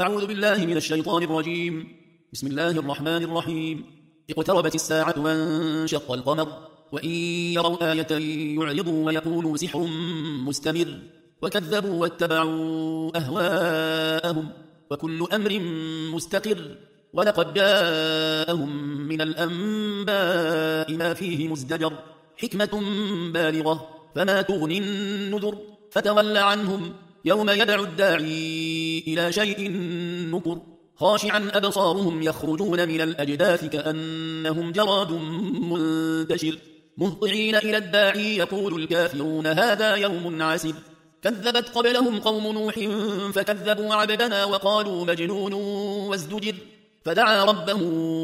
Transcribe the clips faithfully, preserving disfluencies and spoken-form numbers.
أعوذ بالله من الشيطان الرجيم. بسم الله الرحمن الرحيم. اقتربت الساعة وانشق القمر وإن يروا آية يعرضوا ويقولوا سحر مستمر وكذبوا واتبعوا أهواءهم وكل أمر مستقر ولقد جاءهم من الأنباء ما فيه مزدجر حكمة بالغة فما تغني النذر فتول عنهم يوم يدعو الداعي إلى شيء نكر خاشعا أبصارهم يخرجون من الأجداث كأنهم جراد منتشر مهطعين إلى الداعي يقول الكافرون هذا يوم عسر كذبت قبلهم قوم نوح فكذبوا عبدنا وقالوا مجنون وازدجر فدعا ربه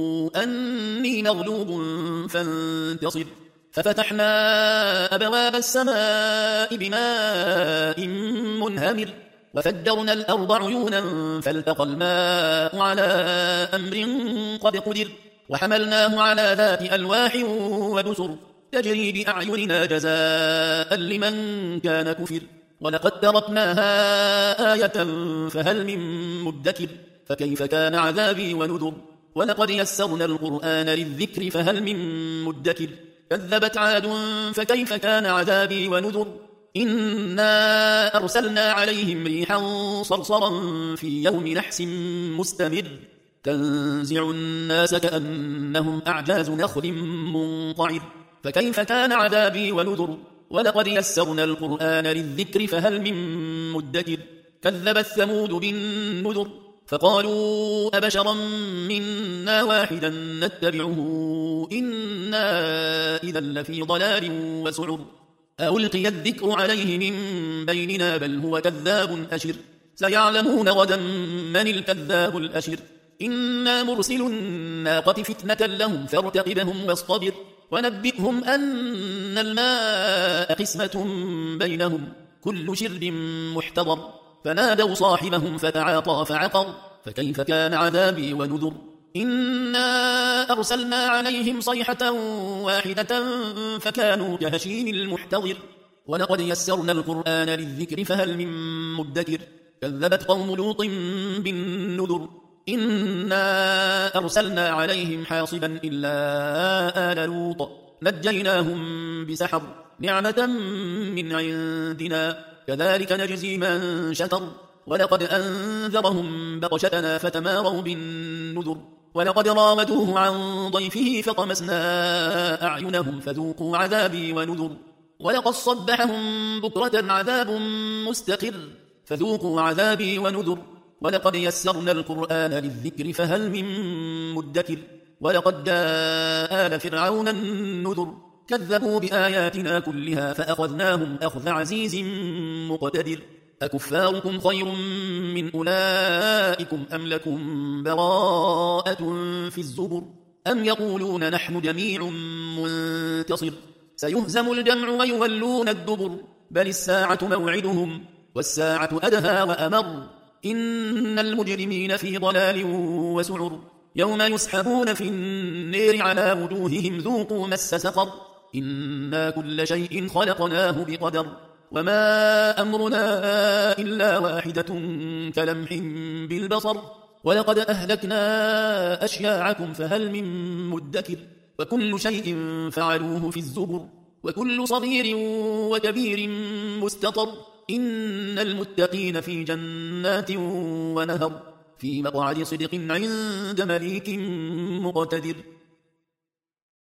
أني مغلوب فانتصر ففتحنا أبواب السماء بماء منهمر وفجرنا الأرض عيونا فالتقى الماء على أمر قد قدر وحملناه على ذات ألواح ودسر تجري بأعيننا جزاء لمن كان كفر ولقد تركناها آية فهل من مدكر فكيف كان عذابي ونذر ولقد يسرنا القرآن للذكر فهل من مدكر كذبت عاد فكيف كان عذابي ونذر إنا أرسلنا عليهم ريحا صرصرا في يوم نحس مستمر تنزع الناس كأنهم أعجاز نخل منقعر فكيف كان عذابي ونذر ولقد يسرنا القرآن للذكر فهل من مدكر كذبت ثمود بالنذر فقالوا أبشرا منا واحدا نتبعه إنا إذا لفي ضلال وسعر ألقي الذكر عليه من بيننا بل هو كذاب أشر سيعلمون غدا من الكذاب الأشر إنا مرسل الناقة فتنة لهم فارتقبهم واصطبر ونبئهم أن الماء قسمة بينهم كل شرب محتضر فنادوا صاحبهم فتعاطى فعقر فكيف كان عذابي ونذر إنا أرسلنا عليهم صيحة واحدة فكانوا كهشيم المحتضر ولقد يسرنا القرآن للذكر فهل من مدكر كذبت قوم لوط بالنذر إنا أرسلنا عليهم حاصبا إلا آل لوط نجيناهم بسحر نعمة من عندنا كذلك نجزي من شكر ولقد أنذرهم بطشتنا فتماروا بالنذر ولقد راودوه عن ضيفه فطمسنا أعينهم فذوقوا عذابي ونذر ولقد صبحهم بكرة عذاب مستقر فذوقوا عذابي ونذر ولقد يسرنا القرآن للذكر فهل من مدكر ولقد جاء آل فرعون النذر كذبوا بآياتنا كلها فأخذناهم أخذ عزيز مقتدر أكفاركم خير من أولئكم أم لكم براءة في الزبر أم يقولون نحن جميع منتصر سيهزم الجمع ويولون الدبر بل الساعة موعدهم والساعة أدهى وأمر إن المجرمين في ضلال وسعر يوم يسحبون في النير على وجوههم ذوقوا مس سقر إنا كل شيء خلقناه بقدر وما أمرنا إلا واحدة كلمح بالبصر ولقد أهلكنا أشياعكم فهل من مدكر وكل شيء فعلوه في الزبر وكل صغير وكبير مستطر إن المتقين في جنات ونهر في مقعد صدق عند مليك مقتدر